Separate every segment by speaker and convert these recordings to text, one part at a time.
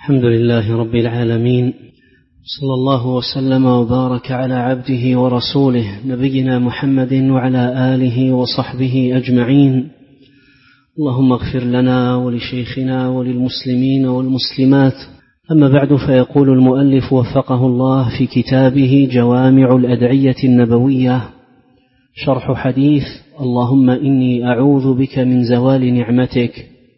Speaker 1: الحمد لله رب العالمين، صلى الله وسلم وبارك على عبده ورسوله نبينا محمد وعلى آله وصحبه أجمعين. اللهم اغفر لنا ولشيخنا وللمسلمين والمسلمات. أما بعد، فيقول المؤلف وفقه الله في كتابه جوامع الأدعية النبوية شرح حديث اللهم إني أعوذ بك من زوال نعمتك.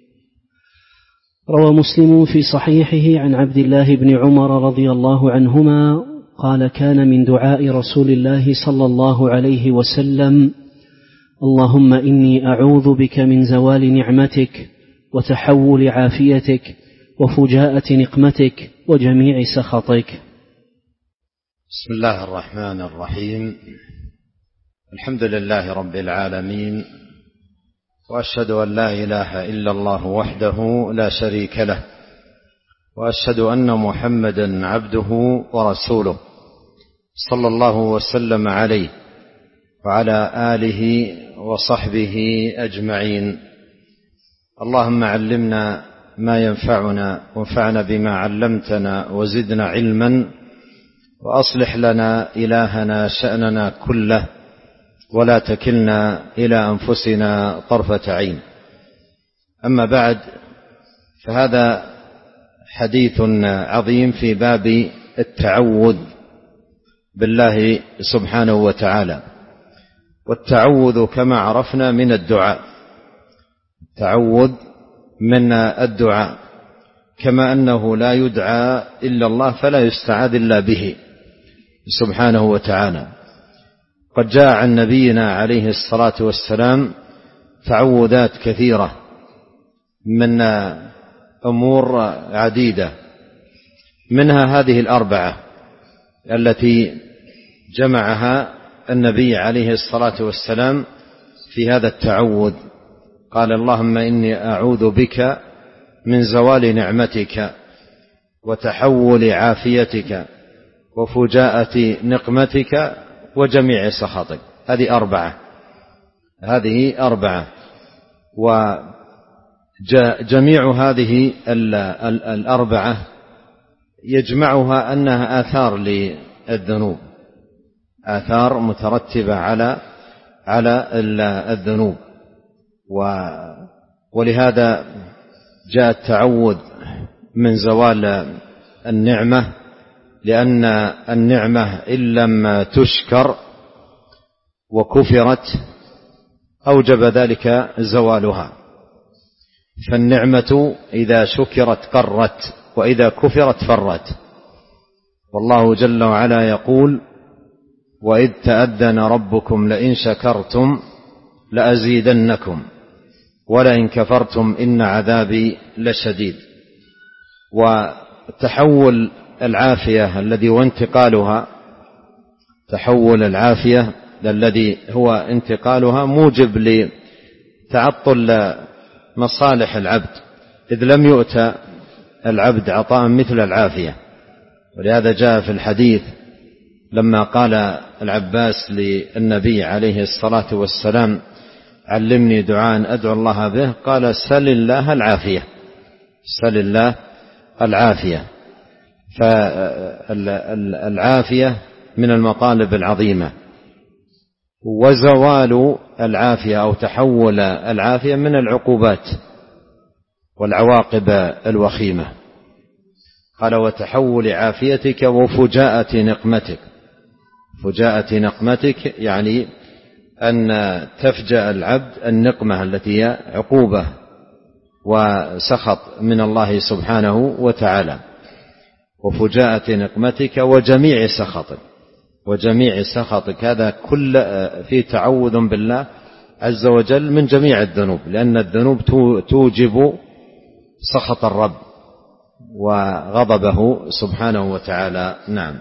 Speaker 1: روى مسلم في صحيحه عن عبد الله بن عمر رضي الله عنهما قال: كان من دعاء رسول الله صلى الله عليه وسلم اللهم إني أعوذ بك من زوال نعمتك وتحول عافيتك وفجاءة نقمتك وجميع سخطك.
Speaker 2: بسم الله الرحمن الرحيم. الحمد لله رب العالمين، وأشهد أن لا إله إلا الله وحده لا شريك له، وأشهد أن محمدا عبده ورسوله صلى الله وسلم عليه وعلى آله وصحبه أجمعين. اللهم علمنا ما ينفعنا وانفعنا بما علمتنا وزدنا علما، وأصلح لنا إلهنا شأننا كله، ولا تكلنا إلى أنفسنا طرفة عين. أما بعد، فهذا حديث عظيم في باب التعوذ بالله سبحانه وتعالى. والتعوذ كما عرفنا من الدعاء، التعوذ من الدعاء، كما أنه لا يدعى إلا الله فلا يستعاذ إلا به سبحانه وتعالى. قد جاء عن نبينا عليه الصلاة والسلام تعوذات كثيرة من أمور عديدة، منها هذه الأربعة التي جمعها النبي عليه الصلاة والسلام في هذا التعوذ. قال: اللهم إني أعوذ بك من زوال نعمتك وتحول عافيتك وفجاءة نقمتك وجميع سخطك. هذه أربعة. وجميع هذه الأربعة يجمعها أنها آثار للذنوب، آثار مترتبة على الذنوب. ولهذا جاء التعوذ من زوال النعمة، لأن النعمة إن لم تشكر وكفرت أوجب ذلك زوالها. فالنعمة إذا شكرت قرت، وإذا كفرت فرت. والله جل وعلا يقول: وإذ تأذن ربكم لئن شكرتم لأزيدنكم ولئن كفرتم إن عذابي لشديد. وتحول العافية الذي وانتقالها، تحول العافية الذي هو انتقالها موجب لتعطل مصالح العبد، إذ لم يؤت العبد عطاء مثل العافية. ولهذا جاء في الحديث لما قال العباس للنبي عليه الصلاة والسلام: علمني دعاء أدعو الله به، قال: سل الله العافية، سل الله العافية. فالعافية من المطالب العظيمة، وزوال العافية أو تحول العافية من العقوبات والعواقب الوخيمة. قال: وتحول عافيتك وفجاءة نقمتك. فجاءة نقمتك يعني أن تفجأ العبد النقمة التي هي عقوبة وسخط من الله سبحانه وتعالى. وفجاءة نقمتك وجميع سخطك، وجميع سخطك. هذا كل في تعوذ بالله عز وجل من جميع الذنوب، لأن الذنوب توجب سخط الرب وغضبه سبحانه وتعالى. نعم.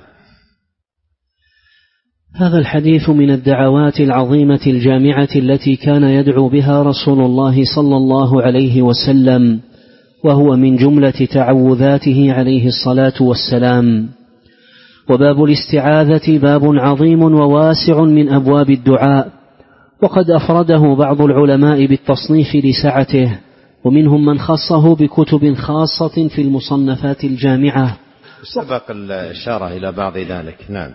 Speaker 1: هذا الحديث من الدعوات العظيمة الجامعة التي كان يدعو بها رسول الله صلى الله عليه وسلم، وهو من جملة تعوذاته عليه الصلاة والسلام. وباب الاستعاذة باب عظيم وواسع من أبواب الدعاء، وقد أفرده بعض العلماء بالتصنيف لسعته، ومنهم من خصه بكتب خاصة في المصنفات الجامعة.
Speaker 2: سبق الإشارة إلى بعض ذلك. نعم.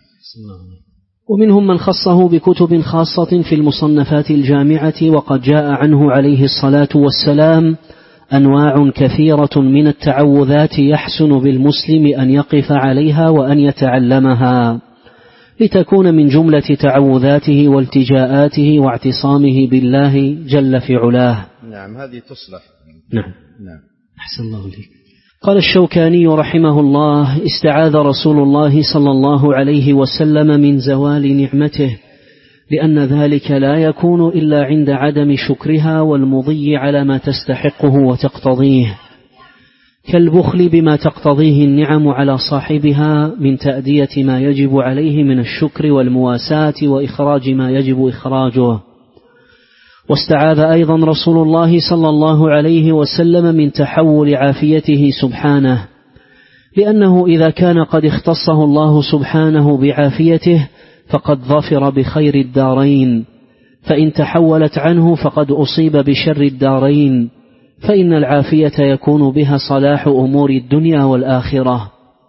Speaker 1: ومنهم من خصه بكتب خاصة في المصنفات الجامعة، وقد جاء عنه عليه الصلاة والسلام أنواع كثيرة من التعوذات يحسن بالمسلم أن يقف عليها وأن يتعلمها لتكون من جملة تعوذاته والتجاءاته واعتصامه بالله جل في علاه.
Speaker 2: نعم، هذه تصلح.
Speaker 1: نعم. أحسن الله إليك. قال الشوكاني رحمه الله: استعاذ رسول الله صلى الله عليه وسلم من زوال نعمته، لأن ذلك لا يكون إلا عند عدم شكرها والمضي على ما تستحقه وتقتضيه، كالبخل بما تقتضيه النعم على صاحبها من تأدية ما يجب عليه من الشكر والمواساة وإخراج ما يجب إخراجه. واستعاذ أيضا رسول الله صلى الله عليه وسلم من تحول عافيته سبحانه، لأنه إذا كان قد اختصه الله سبحانه بعافيته فقد ظفر بخير الدارين، فإن تحولت عنه فقد أصيب بشر الدارين، فإن العافية يكون بها صلاح أمور الدنيا والآخرة.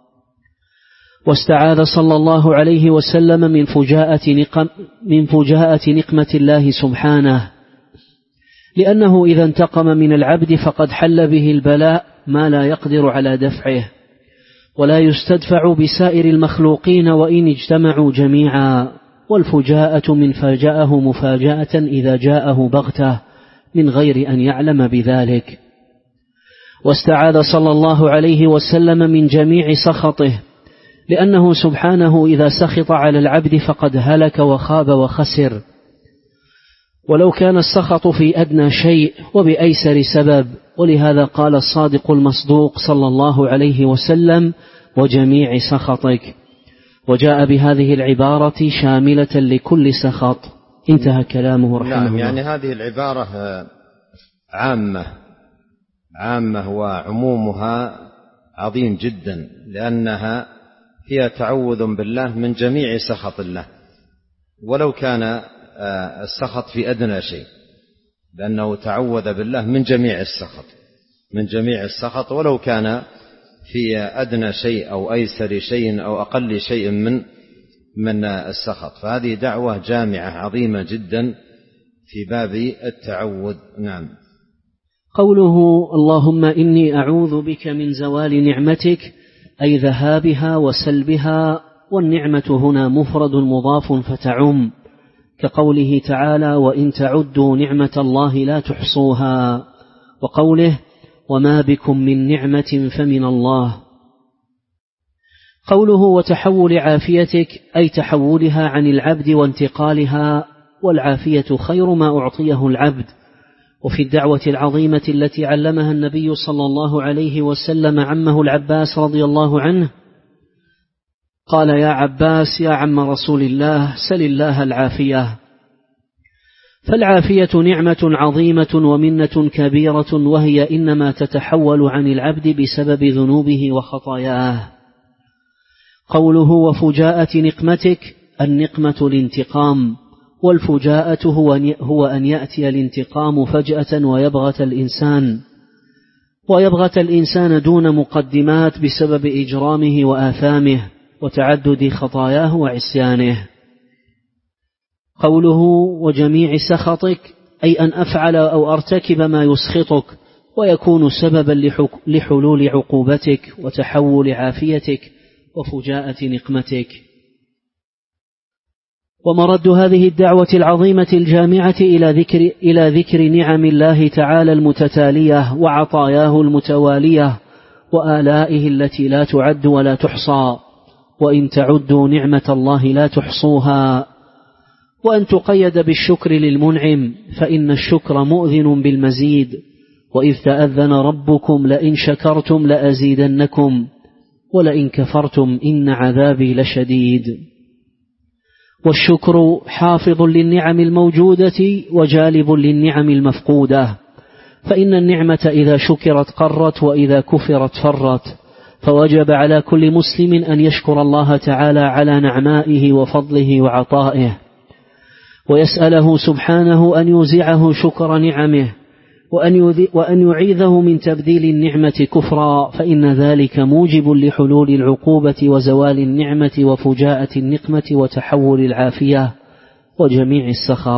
Speaker 1: واستعاذ صلى الله عليه وسلم من فجاءة نقمة الله سبحانه، لأنه إذا انتقم من العبد فقد حل به البلاء ما لا يقدر على دفعه، ولا يستدفع بسائر المخلوقين وإن اجتمعوا جميعا. والفجاءة من فاجأه مفاجأة إذا جاءه بغته من غير أن يعلم بذلك. واستعاذ صلى الله عليه وسلم من جميع سخطه، لأنه سبحانه إذا سخط على العبد فقد هلك وخاب وخسر، ولو كان السخط في أدنى شيء وبأيسر سبب. ولهذا قال الصادق المصدوق صلى الله عليه وسلم: وجميع سخطك، وجاء بهذه العبارة شاملة لكل سخط. انتهى كلامه رحمه الله.
Speaker 2: يعني هذه العبارة عامة وعمومها عظيم جدا، لأنها فيها تعوذ بالله من جميع سخط الله، ولو كان السخط في أدنى شيء، لأنه تعوذ بالله من جميع السخط ولو كان في أدنى شيء أو أيسر شيء أو أقل شيء من السخط. فهذه دعوة جامعة عظيمة جدا في باب التعوذ. نعم.
Speaker 1: قوله: اللهم إني أعوذ بك من زوال نعمتك، أي ذهابها وسلبها، والنعمة هنا مفرد مضاف فتعم، كقوله تعالى: وإن تعدوا نعمة الله لا تحصوها، وقوله: وما بكم من نعمة فمن الله. قوله: وتحول عافيتك، أي تحولها عن العبد وانتقالها، والعافية خير ما أعطيه العبد. وفي الدعوة العظيمة التي علمها النبي صلى الله عليه وسلم عمه العباس رضي الله عنه، قال: يا عباس يا عم رسول الله، سل الله العافية. فالعافية نعمة عظيمة ومنة كبيرة، وهي إنما تتحول عن العبد بسبب ذنوبه وخطاياه. قوله: وفجاءة نقمتك، النقمة الانتقام، والفجاءة هو أن يأتي الانتقام فجأة ويبغت الإنسان دون مقدمات بسبب إجرامه وآثامه وتعدد خطاياه وعصيانه. قوله: وجميع سخطك، أي أن أفعل أو أرتكب ما يسخطك ويكون سببا لحلول عقوبتك وتحول عافيتك وفجاءة نقمتك. ومرد هذه الدعوة العظيمة الجامعة إلى ذكر نعم الله تعالى المتتالية وعطاياه المتوالية وآلائه التي لا تعد ولا تحصى، وإن تعدوا نعمة الله لا تحصوها، وأن تقيد بالشكر للمنعم، فإن الشكر مؤذن بالمزيد، وإذ تأذن ربكم لئن شكرتم لأزيدنكم ولئن كفرتم إن عذابي لشديد. والشكر حافظ للنعم الموجودة وجالب للنعم المفقودة، فإن النعمة إذا شكرت قرت وإذا كفرت فرت، فوجب على كل مسلم أن يشكر الله تعالى على نعمائه وفضله وعطائه، ويسأله سبحانه أن يوزعه شكر نعمه، وأن يعيذه من تبديل النعمة كفرا، فإن ذلك موجب لحلول العقوبة وزوال النعمة وفجاءة النقمة وتحول العافية وجميع السخط.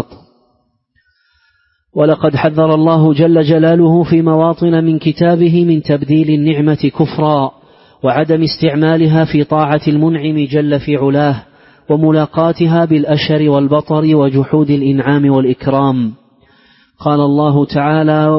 Speaker 1: ولقد حذر الله جل جلاله في مواطن من كتابه من تبديل النعمة كفرا وعدم استعمالها في طاعة المنعم جل في علاه وملاقاتها بالأشر والبطر وجحود الإنعام والإكرام. قال الله تعالى: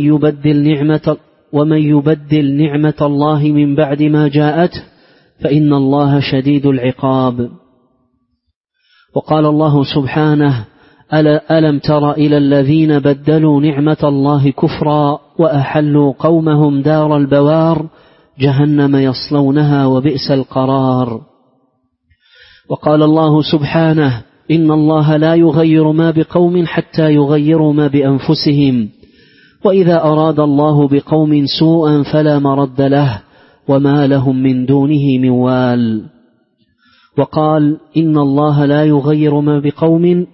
Speaker 1: ومن يبدل نعمة الله من بعد ما جاءته فإن الله شديد العقاب. وقال الله سبحانه: ألم تر إلى الذين بدلوا نعمة الله كفرا وأحلوا قومهم دار البوار جهنم يصلونها وبئس القرار. وقال الله سبحانه: إن الله لا يغير ما بقوم حتى يغيروا ما بأنفسهم، وإذا أراد الله بقوم سوءا فلا مرد له وما لهم من دونه من وال. وقال: إن الله لا يغير ما بقوم،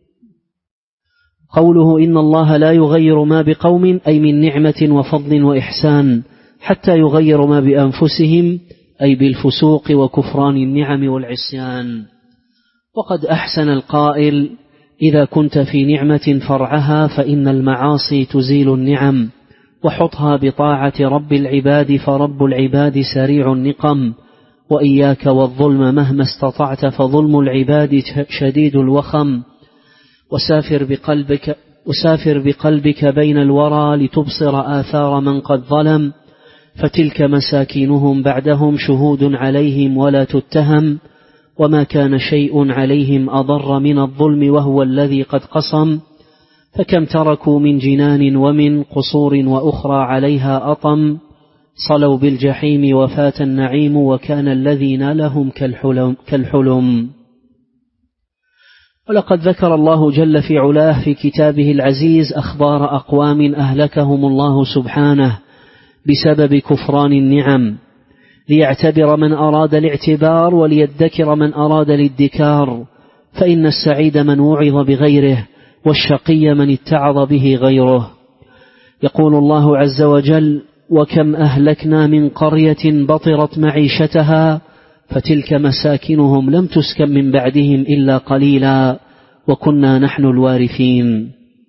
Speaker 1: قوله إن الله لا يغير ما بقوم أي من نعمة وفضل وإحسان حتى يغير ما بأنفسهم أي بالفسوق وكفران النعم والعصيان. وقد أحسن القائل: إذا كنت في نعمة فرعها فإن المعاصي تزيل النعم، وحطها بطاعة رب العباد فرب العباد سريع النقم، وإياك والظلم مهما استطعت فظلم العباد شديد الوخم. وسافر بقلبك بين الورى لتبصر آثار من قد ظلم، فتلك مساكينهم بعدهم شهود عليهم ولا تتهم، وما كان شيء عليهم أضر من الظلم وهو الذي قد قصم. فكم تركوا من جنان ومن قصور وأخرى عليها أطم، صلوا بالجحيم وفات النعيم وكان الذي نالهم كالحلم. ولقد ذكر الله جل في علاه في كتابه العزيز أخبار أقوام أهلكهم الله سبحانه بسبب كفران النعم، ليعتبر من أراد الاعتبار وليدكر من أراد الادكار، فإن السعيد من وعظ بغيره والشقي من اتعظ به غيره. يقول الله عز وجل: وكم أهلكنا من قرية بطرت معيشتها فتلك مساكنهم لم تسكن من بعدهم إلا قليلا وكنا نحن الوارثين.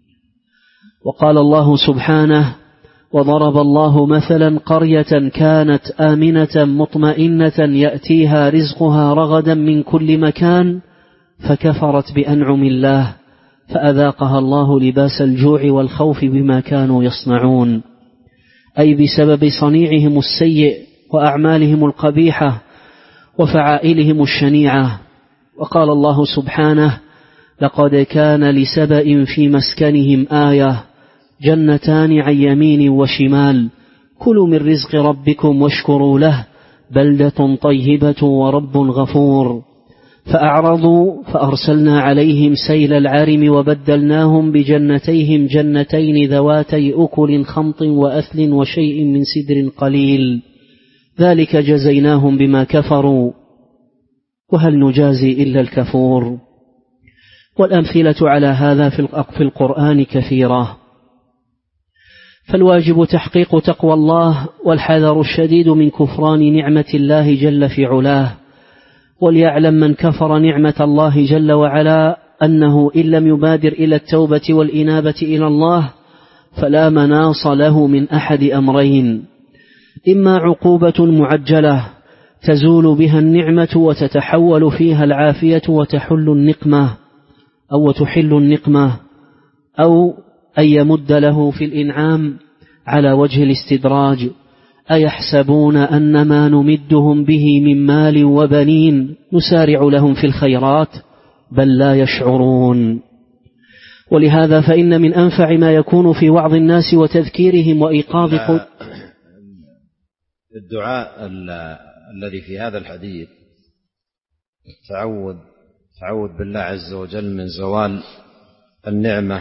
Speaker 1: وقال الله سبحانه: وضرب الله مثلا قرية كانت آمنة مطمئنة يأتيها رزقها رغدا من كل مكان فكفرت بأنعم الله فأذاقها الله لباس الجوع والخوف بما كانوا يصنعون، أي بسبب صنيعهم السيء وأعمالهم القبيحة وفعائلهم الشنيعة. وقال الله سبحانه: لقد كان لسبأ في مسكنهم آية جنتان عن يمين وشمال كلوا من رزق ربكم واشكروا له بلدة طيبة ورب غفور. فأعرضوا فأرسلنا عليهم سيل العرم وبدلناهم بجنتيهم جنتين ذواتي أكل خمط وأثل وشيء من سدر قليل ذلك جزيناهم بما كفروا وهل نجازي إلا الكفور. والأمثلة على هذا في القرآن كثيرة، فالواجب تحقيق تقوى الله والحذر الشديد من كفران نعمة الله جل في علاه. وليعلم من كفر نعمة الله جل وعلا أنه إن لم يبادر إلى التوبة والإنابة إلى الله فلا مناص له من أحد أمرين: إما عقوبة معجلة تزول بها النعمة وتتحول فيها العافية وتحل النقمة، أو أن يمد له في الإنعام على وجه الاستدراج: أيحسبون أن ما نمدهم به من مال وبنين نسارع لهم في الخيرات بل لا يشعرون. ولهذا فإن من أنفع ما يكون في وعظ الناس وتذكيرهم وإيقاظ
Speaker 2: الدعاء الذي في هذا الحديث تعوذ بالله عز وجل من زوال النعمة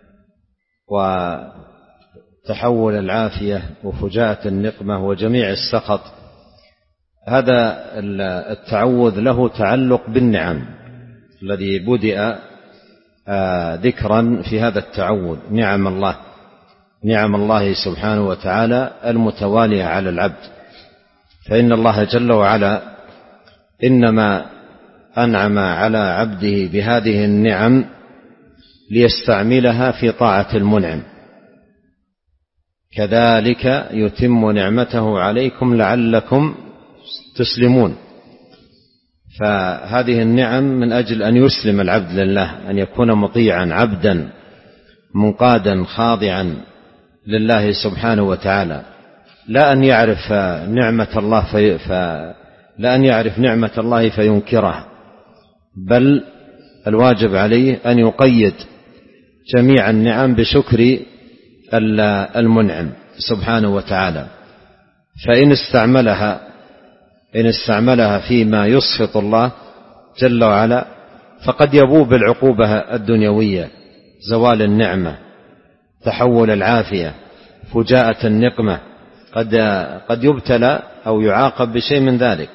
Speaker 2: وتحول العافية وفجاءة النقمة وجميع السخط. هذا التعوذ له تعلق بالنعم الذي بدأ ذكرا في هذا التعوذ، نعم الله. نعم الله سبحانه وتعالى المتوالية على العبد، فإن الله جل وعلا إنما أنعم على عبده بهذه النعم ليستعملها في طاعة المنعم، كذلك يتم نعمته عليكم لعلكم تسلمون. فهذه النعم من أجل أن يسلم العبد لله، أن يكون مطيعا عبدا منقادا خاضعا لله سبحانه وتعالى، لا أن يعرف نعمة الله فينكرها، بل الواجب عليه أن يقيد جميع النعم بشكر المنعم سبحانه وتعالى. فإن استعملها فيما يسخط الله جل وعلا فقد يبوء بالعقوبة الدنيوية، زوال النعمة، تحول العافية، فجاءة النقمة، قد يبتلى أو يعاقب بشيء من ذلك.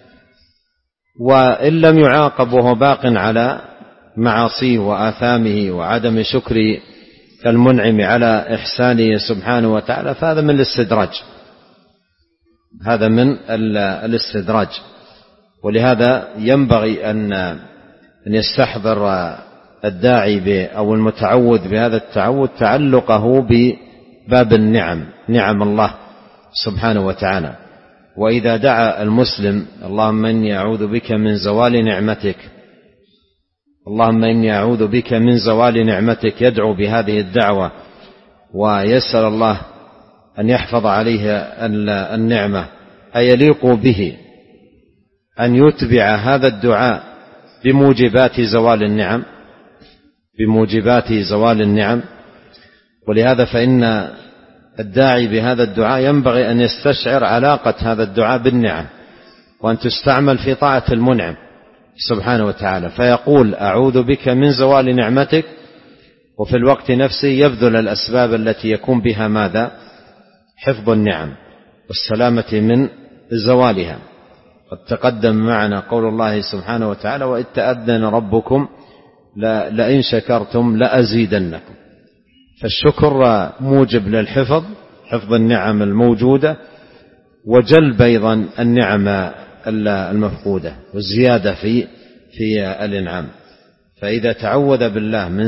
Speaker 2: وإن لم يعاقب وهو باق على معاصيه وآثامه وعدم شكر المنعم على إحسانه سبحانه وتعالى فهذا من الاستدراج، هذا من الاستدراج. ولهذا ينبغي أن يستحضر الداعي أو المتعوذ بهذا التعوذ تعلقه بباب النعم، نعم الله سبحانه وتعالى. وإذا دعا المسلم اللهم إني أعوذ بك من زوال نعمتك، اللهم إني أعوذ بك من زوال نعمتك، يدعو بهذه الدعوة ويسأل الله أن يحفظ عليه النعمة، أيليق به أن يتبع هذا الدعاء بموجبات زوال النعم. ولهذا فإن الداعي بهذا الدعاء ينبغي أن يستشعر علاقة هذا الدعاء بالنعم، وأن تستعمل في طاعة المنعم سبحانه وتعالى، فيقول أعوذ بك من زوال نعمتك، وفي الوقت نفسه يبذل الأسباب التي يكون بها ماذا؟ حفظ النعم والسلامة من زوالها. قد تقدم معنا قول الله سبحانه وتعالى وإذ تأذن ربكم لئن شكرتم لأزيدنكم. فالشكر موجب للحفظ، حفظ النعم الموجودة، وجلب أيضا النعم المفقودة والزيادة في الإنعام. فإذا تعوذ بالله من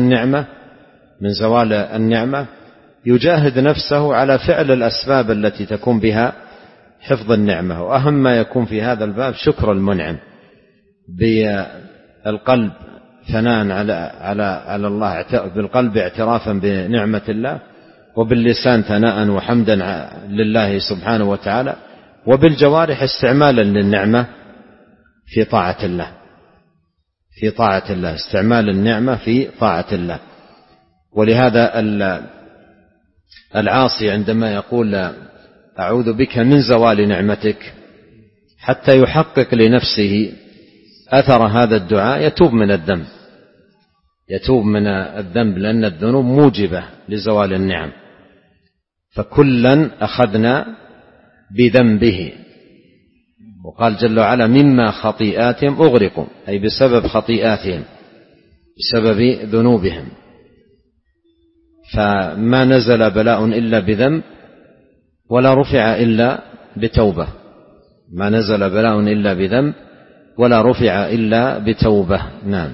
Speaker 2: زوال النعمة يجاهد نفسه على فعل الأسباب التي تكون بها حفظ النعمة. وأهم ما يكون في هذا الباب شكر المنعم، بالقلب ثناء على الله، بالقلب اعترافا بنعمة الله، وباللسان ثناء وحمدا لله سبحانه وتعالى، وبالجوارح استعمالا للنعمة في طاعة الله، استعمال النعمة في طاعة الله. ولهذا العاصي عندما يقول أعوذ بك من زوال نعمتك حتى يحقق لنفسه أثر هذا الدعاء يتوب من الذنب، لأن الذنوب موجبة لزوال النعم. فكلا أخذنا بذنبه، وقال جل وعلا مما خطيئاتهم أغرقوا، أي بسبب خطيئاتهم، بسبب ذنوبهم. فما نزل بلاء إلا بذنب ولا رفع إلا بتوبة، ما نزل بلاء إلا بذنب ولا رفع إلا بتوبة. نعم.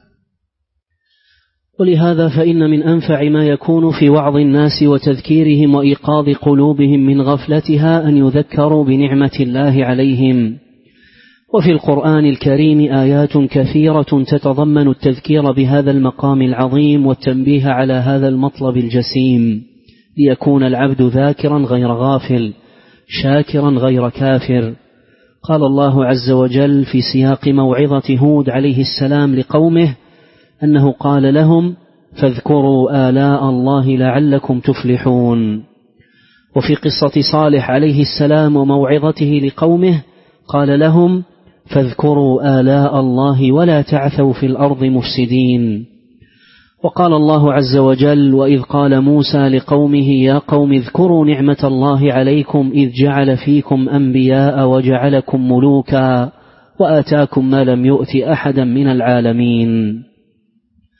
Speaker 1: ولهذا فإن من أنفع ما يكون في وعظ الناس وتذكيرهم وإيقاظ قلوبهم من غفلتها أن يذكروا بنعمة الله عليهم. وفي القرآن الكريم آيات كثيرة تتضمن التذكير بهذا المقام العظيم والتنبيه على هذا المطلب الجسيم، ليكون العبد ذاكرا غير غافل، شاكرا غير كافر. قال الله عز وجل في سياق موعظة هود عليه السلام لقومه أنه قال لهم فاذكروا آلاء الله لعلكم تفلحون. وفي قصة صالح عليه السلام وموعظته لقومه قال لهم فاذكروا آلاء الله ولا تعثوا في الأرض مفسدين. وقال الله عز وجل وإذ قال موسى لقومه يا قوم اذكروا نعمة الله عليكم إذ جعل فيكم أنبياء وجعلكم ملوكا وآتاكم ما لم يؤت أحدا من العالمين.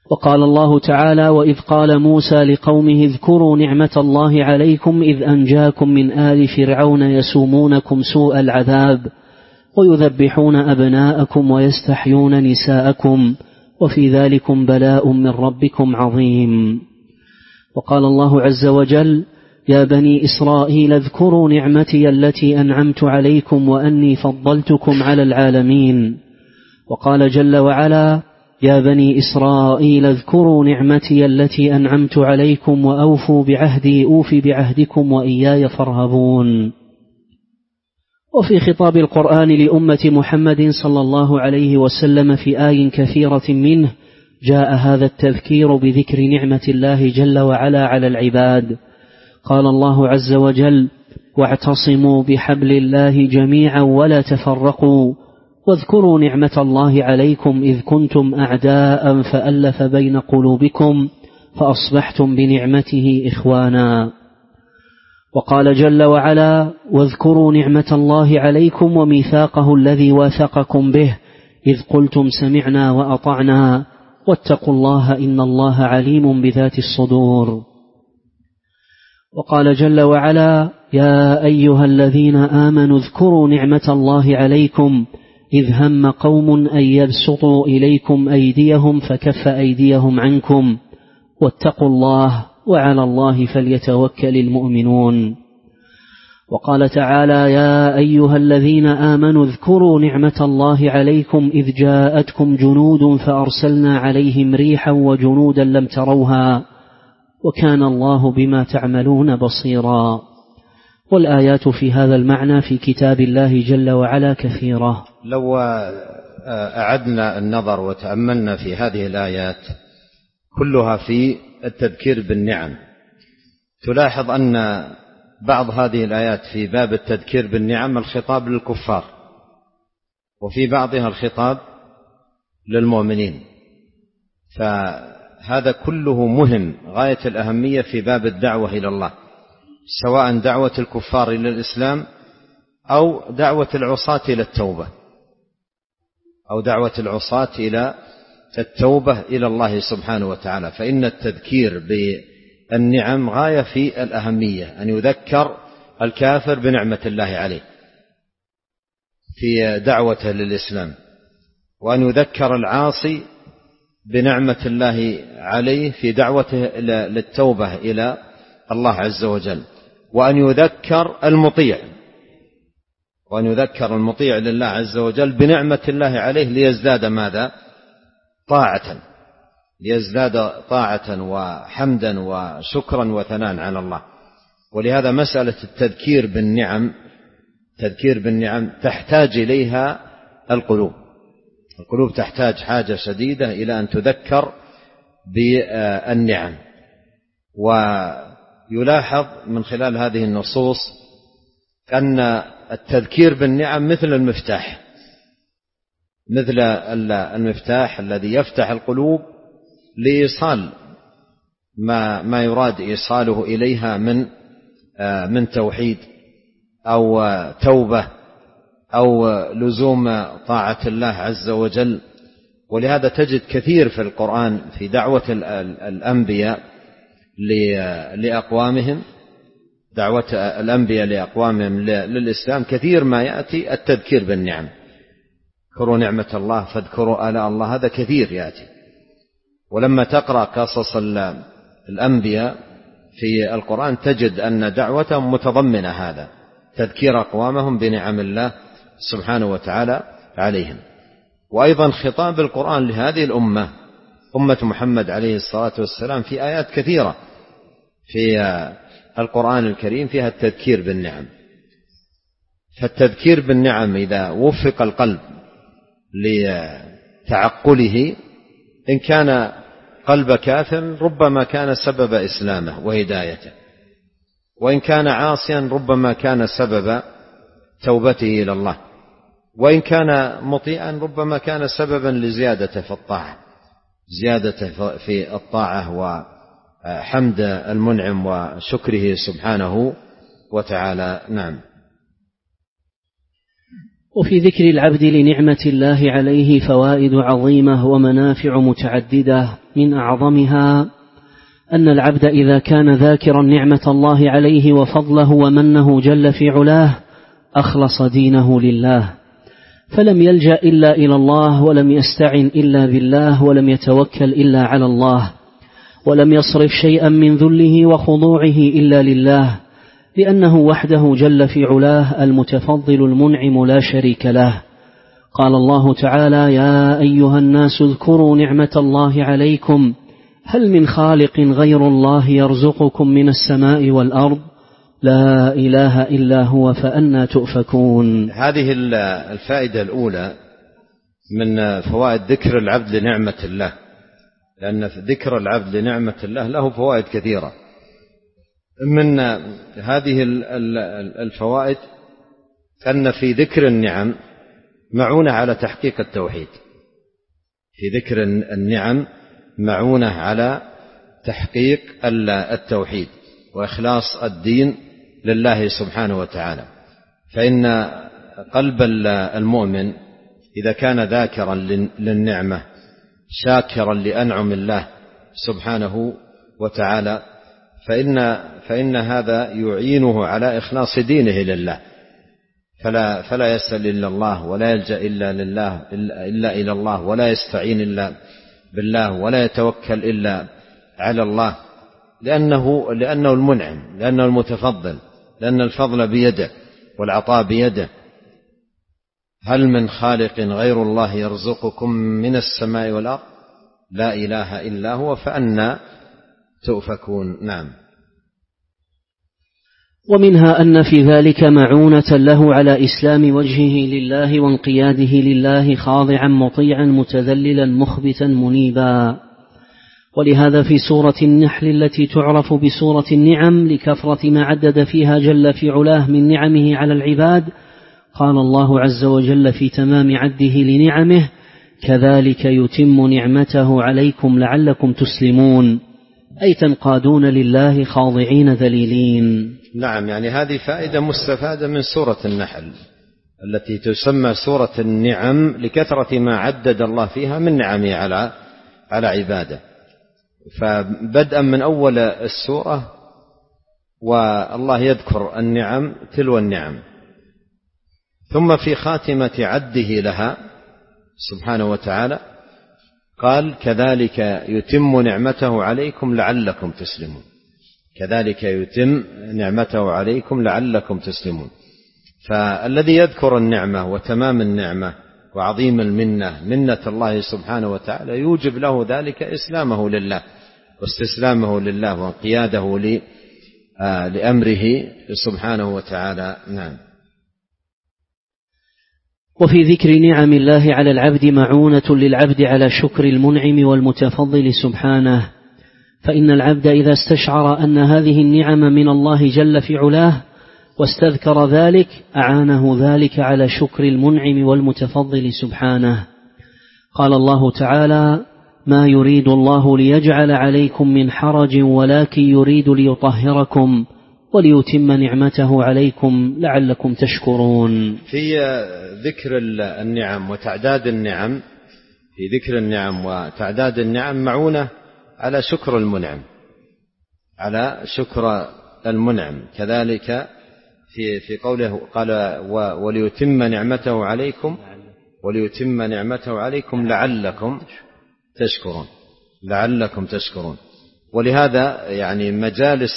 Speaker 1: وقال الله تعالى: وإذ قال موسى لقومه اذكروا نعمة الله عليكم إذ أنجاكم من آل فرعون يسومونكم سوء العذاب ويذبحون أبناءكم ويستحيون نساءكم وفي ذلكم بلاء من ربكم عظيم. وقال الله عز وجل: يا بني إسرائيل اذكروا نعمتي التي أنعمت عليكم وأني فضلتكم على العالمين. وقال جل وعلا: يا بني إسرائيل اذكروا نعمتي التي أنعمت عليكم وأوفوا بعهدي أوف بعهدكم وإياي فارهبون. وفي خطاب القرآن لأمة محمد صلى الله عليه وسلم في آي كثيرة منه جاء هذا التذكير بذكر نعمة الله جل وعلا على العباد. قال الله عز وجل: واعتصموا بحبل الله جميعا ولا تفرقوا واذكروا نعمة الله عليكم إذ كنتم أعداء فألف بين قلوبكم فأصبحتم بنعمته إخوانا. وقال جل وعلا: واذكروا نعمة الله عليكم وميثاقه الذي واثقكم به إذ قلتم سمعنا وأطعنا واتقوا الله إن الله عليم بذات الصدور. وقال جل وعلا: يا أيها الذين آمنوا اذكروا نعمة الله عليكم إذ هم قوم أن يبسطوا إليكم أيديهم فكف أيديهم عنكم واتقوا الله وعلى الله فليتوكل المؤمنون. وقال تعالى: يا أيها الذين آمنوا اذكروا نعمة الله عليكم إذ جاءتكم جنود فأرسلنا عليهم ريحا وجنودا لم تروها وكان الله بما تعملون بصيرا. والآيات في هذا المعنى في كتاب الله جل وعلا كثيرة.
Speaker 2: لو أعدنا النظر وتأملنا في هذه الآيات كلها في التذكير بالنعم، تلاحظ أن بعض هذه الآيات في باب التذكير بالنعم الخطاب للكفار، وفي بعضها الخطاب للمؤمنين، فهذا كله مهم غاية الأهمية في باب الدعوة إلى الله، سواء دعوة الكفار إلى الإسلام أو دعوة العصاة إلى التوبة، أو دعوة العصاة إلى التوبة إلى الله سبحانه وتعالى. فإن التذكير بالنعم غاية في الأهمية، أن يذكر الكافر بنعمة الله عليه في دعوته للإسلام، وأن يذكر العاصي بنعمة الله عليه في دعوته للتوبة إلى الله عز وجل، وأن يذكر المطيع لله عز وجل بنعمة الله عليه ليزداد ماذا؟ طاعة، ليزداد طاعة وحمدا وشكرا وثناء على الله. ولهذا مسألة التذكير بالنعم تحتاج إليها القلوب تحتاج حاجة شديدة إلى أن تذكر بالنعم. ويلاحظ من خلال هذه النصوص أن التذكير بالنعم مثل المفتاح الذي يفتح القلوب لإيصال ما يراد إيصاله إليها من توحيد أو توبة أو لزوم طاعة الله عز وجل. ولهذا تجد كثير في القرآن في دعوة الأنبياء لأقوامهم للإسلام كثير ما يأتي التذكير بالنعم. اذكروا نعمة الله فاذكروا آلاء الله، هذا كثير يأتي. ولما تقرأ قصص الأنبياء في القرآن تجد أن دعوتهم متضمنة هذا، تذكير أقوامهم بنعم الله سبحانه وتعالى عليهم. وأيضا خطاب القرآن لهذه الأمة، أمة محمد عليه الصلاة والسلام، في آيات كثيرة في القرآن الكريم فيها التذكير بالنعم. فالتذكير بالنعم إذا وفق القلب لتعقله، إن كان قلب كافر ربما كان سبب إسلامه وهدايته، وإن كان عاصيا ربما كان سبب توبته إلى الله، وإن كان مطيعا ربما كان سببا لزيادته في الطاعة، زيادته في الطاعة وحمد المنعم وشكره سبحانه وتعالى. نعم.
Speaker 1: وفي ذكر العبد لنعمة الله عليه فوائد عظيمة ومنافع متعددة، من أعظمها أن العبد إذا كان ذاكرا نعمة الله عليه وفضله ومنه جل في علاه أخلص دينه لله، فلم يلجأ إلا إلى الله، ولم يستعن إلا بالله، ولم يتوكل إلا على الله، ولم يصرف شيئا من ذله وخضوعه إلا لله، لأنه وحده جل في علاه المتفضل المنعم لا شريك له. قال الله تعالى: يا أيها الناس اذكروا نعمة الله عليكم هل من خالق غير الله يرزقكم من السماء والأرض لا إله إلا هو فأنى تؤفكون.
Speaker 2: هذه الفائدة الأولى من فوائد ذكر العبد لنعمة الله، لأن ذكر العبد لنعمة الله له فوائد كثيرة. من هذه الفوائد أن في ذكر النعم معونة على تحقيق التوحيد، في ذكر النعم معونة على تحقيق التوحيد وإخلاص الدين لله سبحانه وتعالى. فإن قلب المؤمن إذا كان ذاكرا للنعمة شاكرا لأنعم الله سبحانه وتعالى فإن هذا يعينه على إخلاص دينه لله، فلا يسأل إلا الله، ولا يلجأ إلا إلى الله، ولا يستعين إلا بالله، ولا يتوكل إلا على الله، لأنه المنعم، لأنه المتفضل، لأن الفضل بيده والعطاء بيده. هل من خالق غير الله يرزقكم من السماء والأرض لا إله إلا هو فأنى تؤفكون. نعم.
Speaker 1: ومنها أن في ذلك معونة له على إسلام وجهه لله وانقياده لله خاضعا مطيعا متذللا مخبتا منيبا. ولهذا في سورة النحل التي تعرف بسورة النعم لكثرة ما عدد فيها جل في علاه من نعمه على العباد، قال الله عز وجل في تمام عده لنعمه: كذلك يتم نعمته عليكم لعلكم تسلمون، أي تنقادون لله خاضعين ذليلين.
Speaker 2: نعم، يعني هذه فائدة مستفادة من سورة النحل التي تسمى سورة النعم لكثرة ما عدد الله فيها من نعمه على عباده. فبدءا من أول السورة والله يذكر النعم تلو النعم، ثم في خاتمة عده لها سبحانه وتعالى قال: كذلك يتم نعمته عليكم لعلكم تسلمون. كذلك يتم نعمته عليكم لعلكم تسلمون. فالذي يذكر النعمة وتمام النعمة وعظيم المنة، منة الله سبحانه وتعالى، يوجب له ذلك إسلامه لله واستسلامه لله وانقياده لأمره سبحانه وتعالى. نعم.
Speaker 1: وفي ذكر نعم الله على العبد معونة للعبد على شكر المنعم والمتفضل سبحانه، فإن العبد إذا استشعر أن هذه النعم من الله جل في علاه واستذكر ذلك أعانه ذلك على شكر المنعم والمتفضل سبحانه. قال الله تعالى: ما يريد الله ليجعل عليكم من حرج ولكن يريد ليطهركم وليتم نعمته عليكم لعلكم تشكرون.
Speaker 2: في ذكر النعم وتعداد النعم، في ذكر النعم وتعداد النعم معونة على شكر المنعم، على شكر المنعم. كذلك في قوله قال: وليتم نعمته عليكم لعلكم تشكرون، لعلكم تشكرون. ولهذا يعني مجالس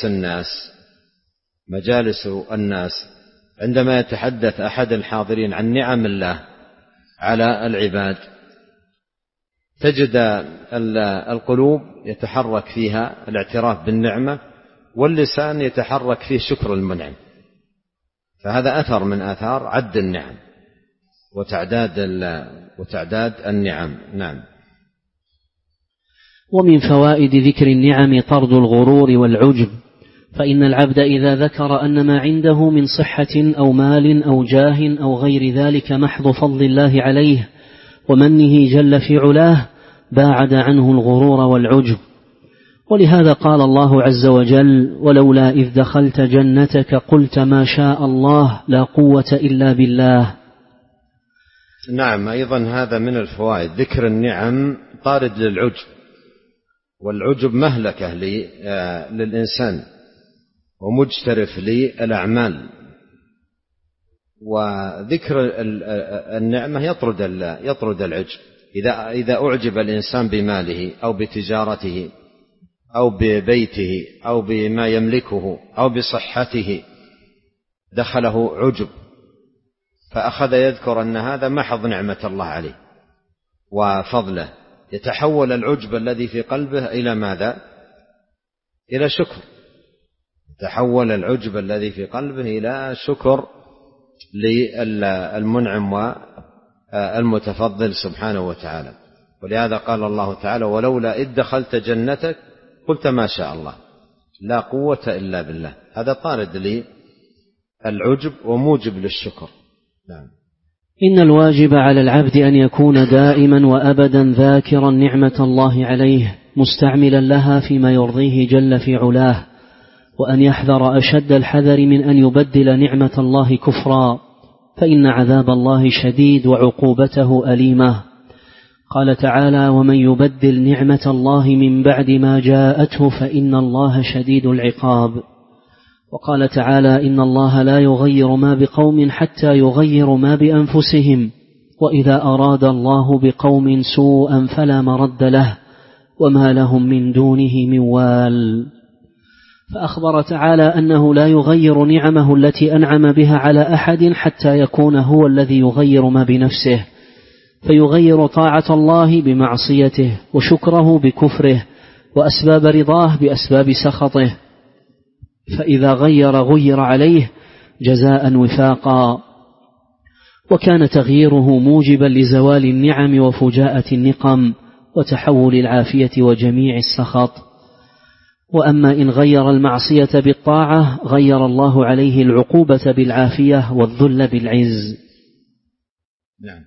Speaker 2: الناس عندما يتحدث أحد الحاضرين عن نعم الله على العباد تجد القلوب يتحرك فيها الاعتراف بالنعمة، واللسان يتحرك فيه شكر المنعم. فهذا أثر من آثار عد النعم وتعداد النعم. نعم.
Speaker 1: ومن فوائد ذكر النعم طرد الغرور والعجب، فإن العبد إذا ذكر أن ما عنده من صحة أو مال أو جاه أو غير ذلك محض فضل الله عليه ومنه جل في علاه باعد عنه الغرور والعجب. ولهذا قال الله عز وجل: ولولا إذ دخلت جنتك قلت ما شاء الله لا قوة إلا بالله.
Speaker 2: نعم، أيضا هذا من الفوائد. ذكر النعم طارد للعجب، والعجب مهلكة للإنسان ومجترف للأعمال، وذكر النعمة يطرد العجب. إذا أعجب الإنسان بماله أو بتجارته أو ببيته أو بما يملكه أو بصحته دخله عجب، فأخذ يذكر أن هذا محض نعمة الله عليه وفضله، يتحول العجب الذي في قلبه إلى ماذا؟ إلى شكر. يتحول العجب الذي في قلبه إلى شكر للمنعم والمتفضل سبحانه وتعالى. ولهذا قال الله تعالى: ولولا إذ دخلت جنتك قلت ما شاء الله لا قوة إلا بالله. هذا طارد للعجب وموجب للشكر. نعم.
Speaker 1: إن الواجب على العبد أن يكون دائما وأبدا ذاكرا نعمة الله عليه، مستعملا لها فيما يرضيه جل في علاه، وأن يحذر أشد الحذر من أن يبدل نعمة الله كفرا، فإن عذاب الله شديد وعقوبته أليمة. قال تعالى: ومن يبدل نعمة الله من بعد ما جاءته فإن الله شديد العقاب. وقال تعالى: إن الله لا يغير ما بقوم حتى يغيروا ما بأنفسهم، وإذا أراد الله بقوم سوءا فلا مرد له وما لهم من دونه من وال. فأخبر تعالى أنه لا يغير نعمه التي أنعم بها على أحد حتى يكون هو الذي يغير ما بنفسه، فيغير طاعة الله بمعصيته، وشكره بكفره، وأسباب رضاه بأسباب سخطه، فإذا غير عليه جزاء وفاقا. وكان تغييره موجبا لزوال النعم وفجاءة النقم وتحول العافية وجميع السخط. وأما إن غير المعصية بالطاعة غير الله عليه العقوبة بالعافية والذل بالعز.
Speaker 2: نعم.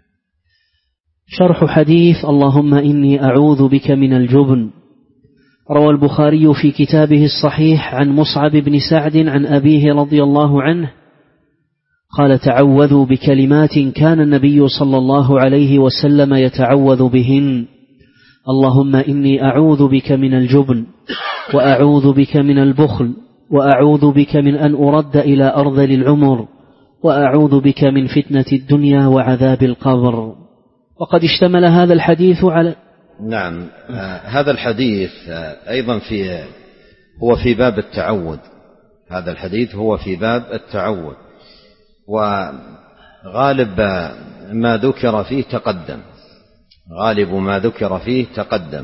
Speaker 1: شرح حديث اللهم إني أعوذ بك من الجبن. روى البخاري في كتابه الصحيح عن مصعب بن سعد عن أبيه رضي الله عنه قال: تعوذوا بكلمات كان النبي صلى الله عليه وسلم يتعوذ بهن: اللهم إني أعوذ بك من الجبن، وأعوذ بك من البخل، وأعوذ بك من أن أرد إلى أرذل العمر، وأعوذ بك من فتنة الدنيا وعذاب القبر. وقد اشتمل هذا الحديث على
Speaker 2: نعم. هذا الحديث أيضا هو في باب التعوذ. هذا الحديث هو في باب التعوذ، وغالب ما ذكر فيه تقدم. غالب ما ذكر فيه تقدم.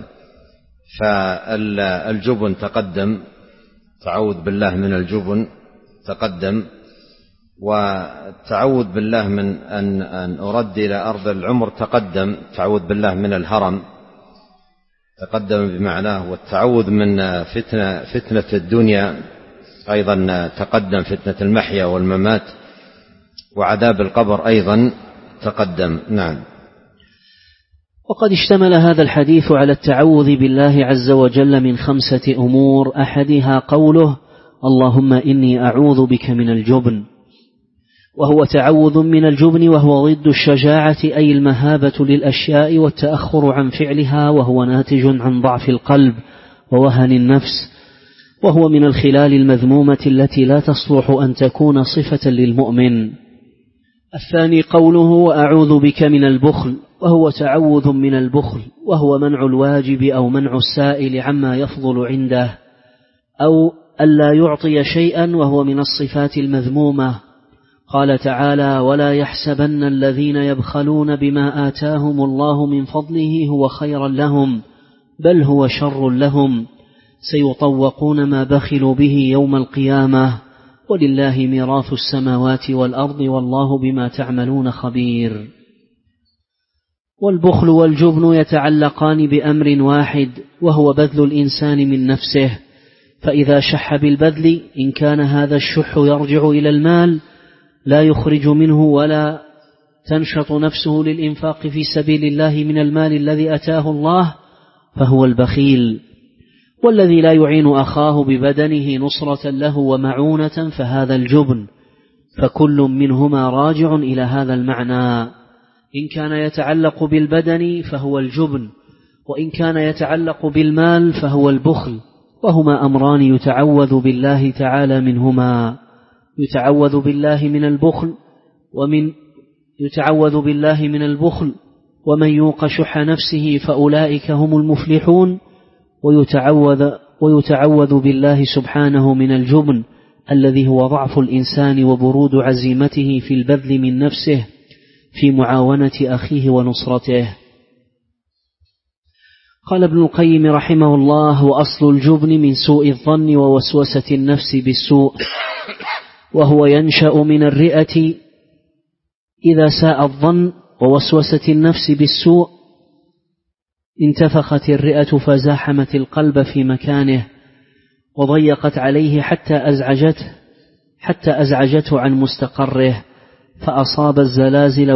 Speaker 2: فالجبن تقدم، تعوذ بالله من الجبن تقدم، والتعوذ بالله من أن أرد إلى أرض العمر تقدم، تعوذ بالله من الهرم تقدم بمعناه، والتعوذ من فتنة الدنيا أيضا تقدم، فتنة المحيا والممات، وعذاب القبر أيضا تقدم. نعم.
Speaker 1: وقد اشتمل هذا الحديث على التعوذ بالله عز وجل من 5 أمور، أحدها قوله: اللهم إني أعوذ بك من الجبن، وهو تعوذ من الجبن، وهو ضد الشجاعة، أي المهابة للأشياء والتأخر عن فعلها، وهو ناتج عن ضعف القلب ووهن النفس، وهو من الخلال المذمومة التي لا تصلح أن تكون صفة للمؤمن. الثاني قوله: وأعوذ بك من البخل، وهو تعوذ من البخل، وهو منع الواجب أو منع السائل عما يفضل عنده، أو ألا يعطي شيئا، وهو من الصفات المذمومة. قال تعالى: ولا يحسبن الذين يبخلون بما آتاهم الله من فضله هو خيرا لهم بل هو شر لهم، سيطوقون ما بخلوا به يوم القيامة، ولله ميراث السماوات والأرض والله بما تعملون خبير. والبخل والجبن يتعلقان بأمر واحد، وهو بذل الإنسان من نفسه، فإذا شح بالبذل إن كان هذا الشح يرجع إلى المال لا يخرج منه ولا تنشط نفسه للإنفاق في سبيل الله من المال الذي أتاه الله فهو البخيل، والذي لا يعين أخاه ببدنه نصرة له ومعونة فهذا الجبن، فكل منهما راجع إلى هذا المعنى. إن كان يتعلق بالبدن فهو الجبن، وإن كان يتعلق بالمال فهو البخل، وهما أمران يتعوذ بالله تعالى منهما، يتعوذ بالله من البخل ومن يوق شح نفسه فأولئك هم المفلحون، ويتعوذ بالله سبحانه من الجبن الذي هو ضعف الإنسان وبرود عزيمته في البذل من نفسه في معاونة أخيه ونصرته. قال ابن القيم رحمه الله: وأصل الجبن من سوء الظن ووسوسة النفس بالسوء، وهو ينشأ من الرئة إذا ساء الظن ووسوسة النفس بالسوء انتفخت الرئة فزاحمت القلب في مكانه وضيقت عليه حتى أزعجته عن مستقره، فأصابه الزلازل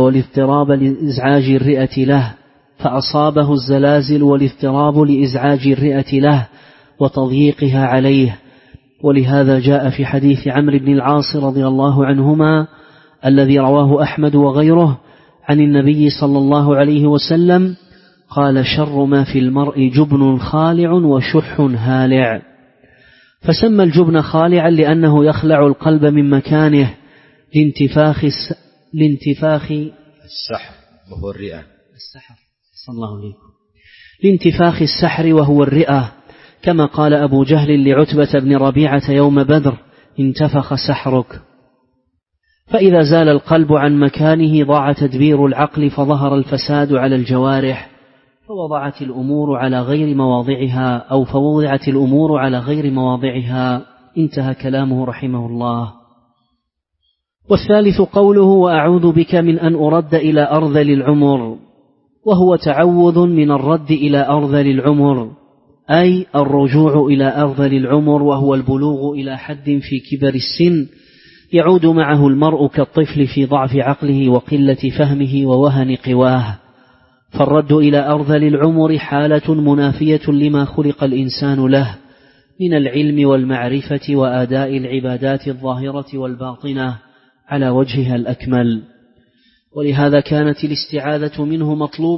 Speaker 1: والاضطراب لإزعاج الرئة له وتضييقها عليه. ولهذا جاء في حديث عمرو بن العاص رضي الله عنهما الذي رواه أحمد وغيره عن النبي صلى الله عليه وسلم قال: شر ما في المرء جبن خالع وشح هالع. فسمى الجبن خالعا لأنه يخلع القلب من مكانه لانتفاخ
Speaker 2: السحر وهو الرئة،
Speaker 1: لانتفاخ السحر وهو الرئة، كما قال أبو جهل لعتبة بن ربيعة يوم بدر: انتفخ سحرك. فإذا زال القلب عن مكانه ضاع تدبير العقل فظهر الفساد على الجوارح، فوضعت الأمور على غير مواضعها. انتهى كلامه رحمه الله. والثالث قوله: وأعوذ بك من أن أرد إلى أرذل العمر، وهو تعوذ من الرد إلى أرذل العمر، أي الرجوع إلى أرذل العمر، وهو البلوغ إلى حد في كبر السن يعود معه المرء كالطفل في ضعف عقله وقلة فهمه ووهن قواه. فالرد إلى أرذل العمر حالة منافية لما خلق الإنسان له من العلم والمعرفة وآداء العبادات الظاهرة والباطنة على وجهها الأكمل. ولهذا كانت الاستعاذة منه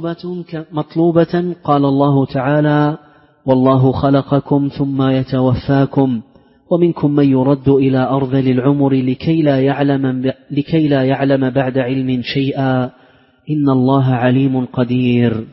Speaker 1: مطلوبة. قال الله تعالى: والله خلقكم ثم يتوفاكم ومنكم من يرد إلى أرذل العمر لكي لا يعلم بعد علم شيئا إن الله عليم قدير.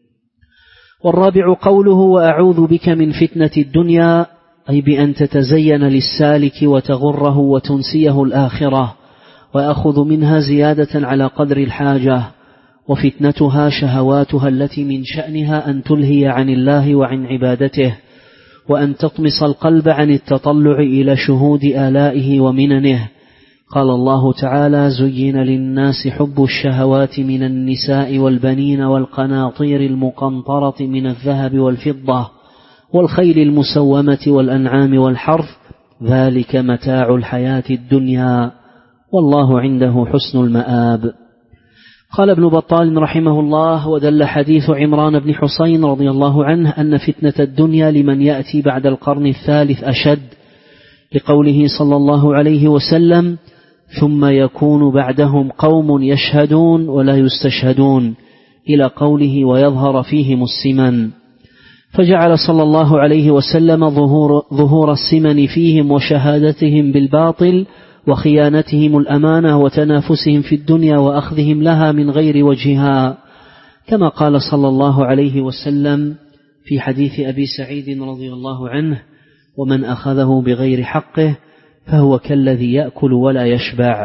Speaker 1: والرابع قوله: وأعوذ بك من فتنة الدنيا، أي بأن تتزين للسالك وتغره وتنسيه الآخرة ويأخذ منها زيادة على قدر الحاجة. وفتنتها شهواتها التي من شأنها أن تلهي عن الله وعن عبادته، وأن تطمس القلب عن التطلع إلى شهود آلائه ومننه. قال الله تعالى: زين للناس حب الشهوات من النساء والبنين والقناطير المقنطرة من الذهب والفضة والخيل المسومة والأنعام والحرث، ذلك متاع الحياة الدنيا والله عنده حسن المآب. قال ابن بطال رحمه الله: ودل حديث عمران بن حسين رضي الله عنه أن فتنة الدنيا لمن يأتي بعد القرن الثالث أشد، لقوله صلى الله عليه وسلم: ثم يكون بعدهم قوم يشهدون ولا يستشهدون، إلى قوله: ويظهر فيهم السمن. فجعل صلى الله عليه وسلم ظهور السمن فيهم وشهادتهم بالباطل وخيانتهم الأمانة وتنافسهم في الدنيا وأخذهم لها من غير وجهها، كما قال صلى الله عليه وسلم في حديث أبي سعيد رضي الله عنه: ومن أخذه بغير حقه فهو كالذي يأكل ولا يشبع.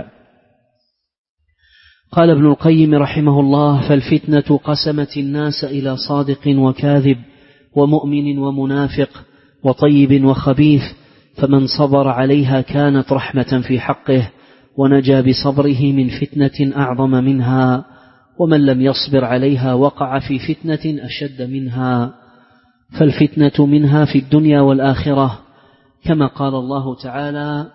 Speaker 1: قال ابن القيم رحمه الله: فالفتنة قسمت الناس إلى صادق وكاذب ومؤمن ومنافق وطيب وخبيث، فمن صبر عليها كانت رحمة في حقه ونجا بصبره من فتنة أعظم منها، ومن لم يصبر عليها وقع في فتنة أشد منها. فالفتنة منها في الدنيا والآخرة، كما قال الله تعالى: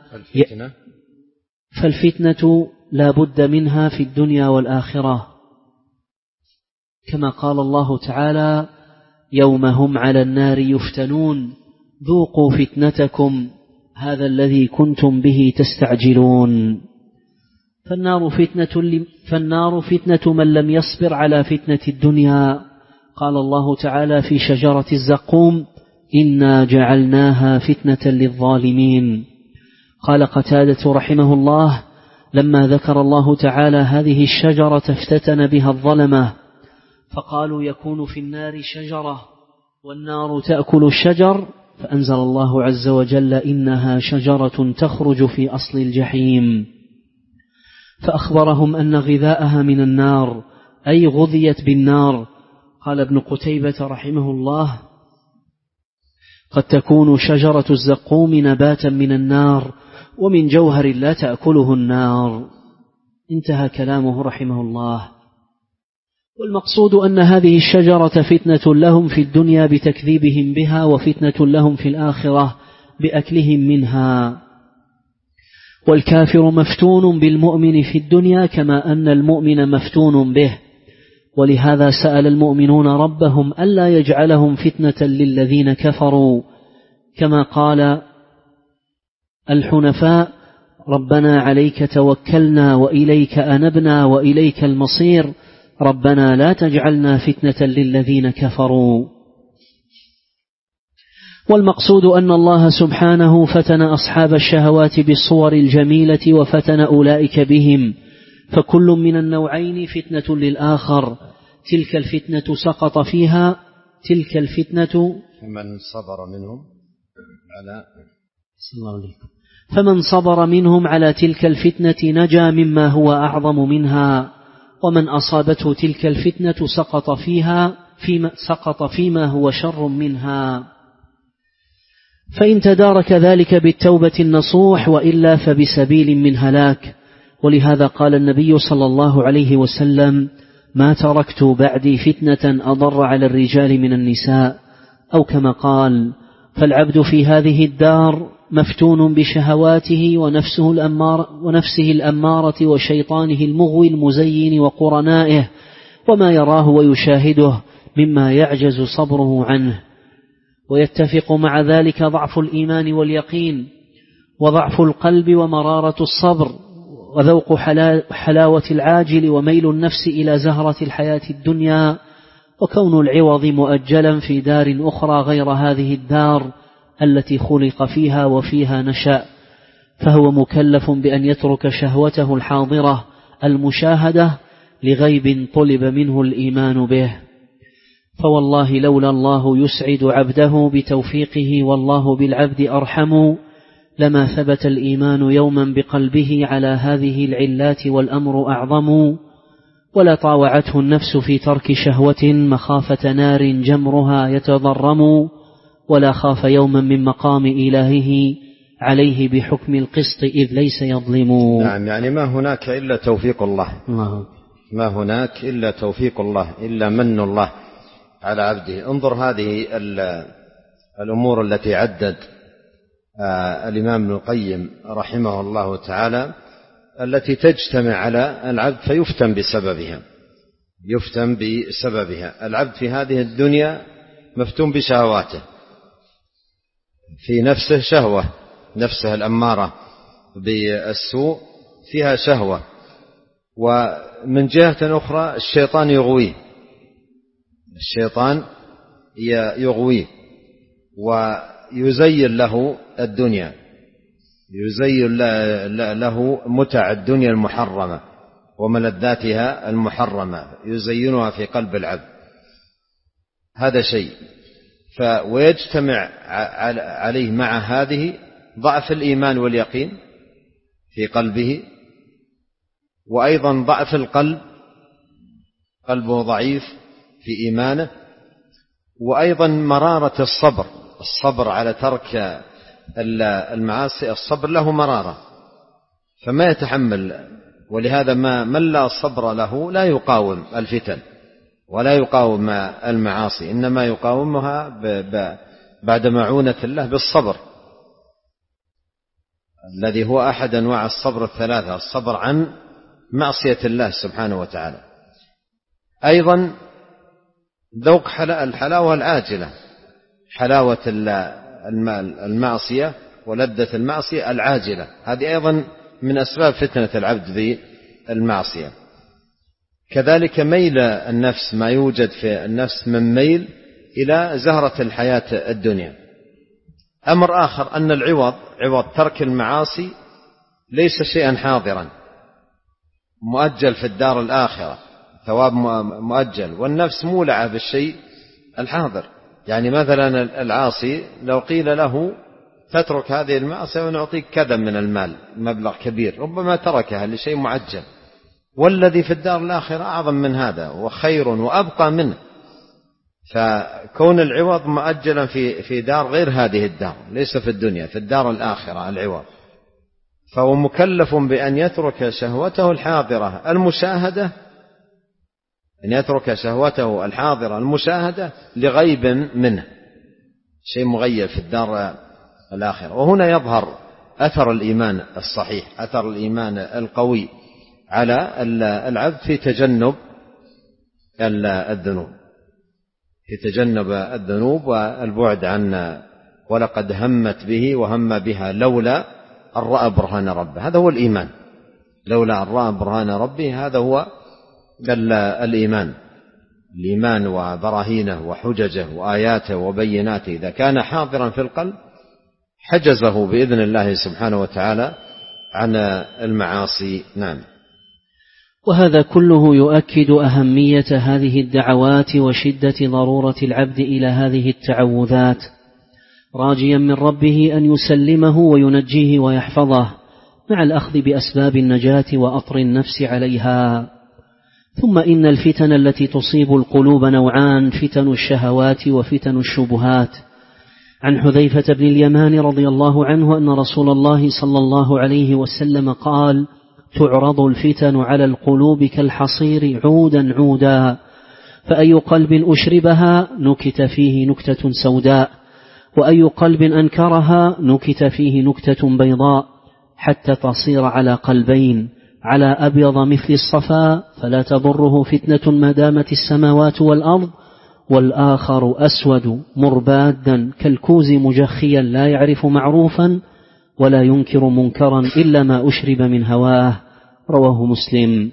Speaker 1: فالفتنة لا بد منها في الدنيا والآخرة، كما قال الله تعالى: يوم هم على النار يفتنون ذوقوا فتنتكم هذا الذي كنتم به تستعجلون. فالنار فتنة من لم يصبر على فتنة الدنيا. قال الله تعالى في شجرة الزقوم: إنا جعلناها فتنة للظالمين. قال قتادة رحمه الله: لما ذكر الله تعالى هذه الشجرة افتتن بها الظلمة، فقالوا يكون في النار شجرة والنار تأكل الشجر، فأنزل الله عز وجل: إنها شجرة تخرج في أصل الجحيم، فأخبرهم أن غذاءها من النار، أي غذيت بالنار. قال ابن قتيبة رحمه الله: قد تكون شجرة الزقوم نباتا من النار ومن جوهر لا تأكله النار. انتهى كلامه رحمه الله. والمقصود أن هذه الشجرة فتنة لهم في الدنيا بتكذيبهم بها، وفتنة لهم في الآخرة بأكلهم منها. والكافر مفتون بالمؤمن في الدنيا كما أن المؤمن مفتون به، ولهذا سأل المؤمنون ربهم ألا يجعلهم فتنة للذين كفروا، كما قال الحنفاء: ربنا عليك توكلنا وإليك أنبنا وإليك المصير، ربنا لا تجعلنا فتنة للذين كفروا. والمقصود أن الله سبحانه فتن أصحاب الشهوات بالصور الجميلة وفتن أولئك بهم، فكل من النوعين فتنة للآخر. تلك الفتنة سقط فيها فمن صبر منهم على تلك الفتنة نجا مما هو أعظم منها، ومن أصابته تلك الفتنة سقط فيما هو شر منها. فإن تدارك ذلك بالتوبة النصوح، وإلا فبسبيل من هلاك. ولهذا قال النبي صلى الله عليه وسلم: ما تركت بعدي فتنة أضر على الرجال من النساء، أو كما قال: فالعبد في هذه الدار مفتون بشهواته ونفسه الأمارة وشيطانه المغوي المزين وقرنائه، وما يراه ويشاهده مما يعجز صبره عنه. ويتفق مع ذلك ضعف الإيمان واليقين، وضعف القلب، ومرارة الصبر، وذوق حلاوة العاجل، وميل النفس إلى زهرة الحياة الدنيا، وكون العوض مؤجلا في دار أخرى غير هذه الدار التي خلق فيها وفيها نشأ. فهو مكلف بأن يترك شهوته الحاضرة المشاهدة لغيب طلب منه الإيمان به. فوالله لولا الله يسعد عبده بتوفيقه والله بالعبد أرحم، لما ثبت الإيمان يوما بقلبه على هذه العلات والأمر أعظم. ولا طاوعته النفس في ترك شهوة مخافة نار جمرها يتضرم، ولا خاف يوما من مقام إلهه عليه بحكم القسط إذ ليس يظلم.
Speaker 2: نعم، يعني ما هناك إلا توفيق الله، ما هناك إلا توفيق الله، إلا من الله على عبده. انظر هذه الأمور التي عدد الإمام ابن القيم رحمه الله تعالى، التي تجتمع على العبد فيفتن بسببها. العبد في هذه الدنيا مفتون بشهواته، في نفسه شهوة، نفسه الأمارة بالسوء فيها شهوة، ومن جهة أخرى الشيطان يغويه ويزين له الدنيا، يزين له متع الدنيا المحرمة وملذاتها المحرمة، يزينها في قلب العبد. هذا شيء. ويجتمع عليه مع هذه ضعف الإيمان واليقين في قلبه، وأيضا ضعف القلب، قلبه ضعيف في إيمانه، وأيضا مرارة الصبر على ترك المعاصي. الصبر له مرارة فما يتحمل، ولهذا من لا صبر له لا يقاوم الفتن ولا يقاوم المعاصي، إنما يقاومها بعد معونة الله بالصبر، الذي هو أحد أنواع الصبر الثلاثة: الصبر عن معصية الله سبحانه وتعالى. أيضا ذوق الحلاوة العاجلة، حلاوة المعصية ولذة المعصية العاجلة، هذه أيضا من أسباب فتنة العبد المعصية. كذلك ميل النفس، ما يوجد في النفس من ميل إلى زهرة الحياة الدنيا. أمر آخر أن العوض، عوض ترك المعاصي، ليس شيئا حاضرا مؤجل في الدار الآخرة، ثواب مؤجل، والنفس مولعة بالشيء الحاضر. يعني مثلا العاصي لو قيل له تترك هذه المعصية ونعطيك كذا من المال، مبلغ كبير، ربما تركها لشيء معجل، والذي في الدار الآخرة أعظم من هذا وخير وأبقى منه. فكون العوض مؤجلا في دار غير هذه الدار، ليس في الدنيا، في الدار الآخرة العوض، فهو مكلف بأن يترك شهوته الحاضرة المشاهدة، أن يترك شهوته الحاضرة المشاهدة لغيب منه، شيء مغيب في الدار الآخرة. وهنا يظهر أثر الإيمان الصحيح، أثر الإيمان القوي على العبد في تجنب الذنوب، في تجنب الذنوب والبعد عنا. ولقد همت به وهم بها لولا أن رأى برهان ربه، هذا هو الإيمان. لولا أن رأى برهان ربه، هذا هو الإيمان. الإيمان وبراهينه وحججه وآياته وبيناته إذا كان حاضرا في القلب حجزه بإذن الله سبحانه وتعالى عن المعاصي. نعم.
Speaker 1: وهذا كله يؤكد أهمية هذه الدعوات وشدة ضرورة العبد إلى هذه التعوذات، راجيا من ربه أن يسلمه وينجيه ويحفظه، مع الأخذ بأسباب النجاة وأطر النفس عليها. ثم إن الفتن التي تصيب القلوب نوعان: فتن الشهوات وفتن الشبهات. عن حذيفة بن اليمان رضي الله عنه أن رسول الله صلى الله عليه وسلم قال: تعرض الفتن على القلوب كالحصير عودا عودا، فأي قلب أشربها نكت فيه نكتة سوداء، وأي قلب أنكرها نكت فيه نكتة بيضاء، حتى تصير على قلبين: على أبيض مثل الصفا فلا تضره فتنة ما دامت السماوات والأرض، والآخر أسود مربادا كالكوز مجخيا لا يعرف معروفا ولا ينكر منكرا إلا ما أشرب من هواه. رواه مسلم.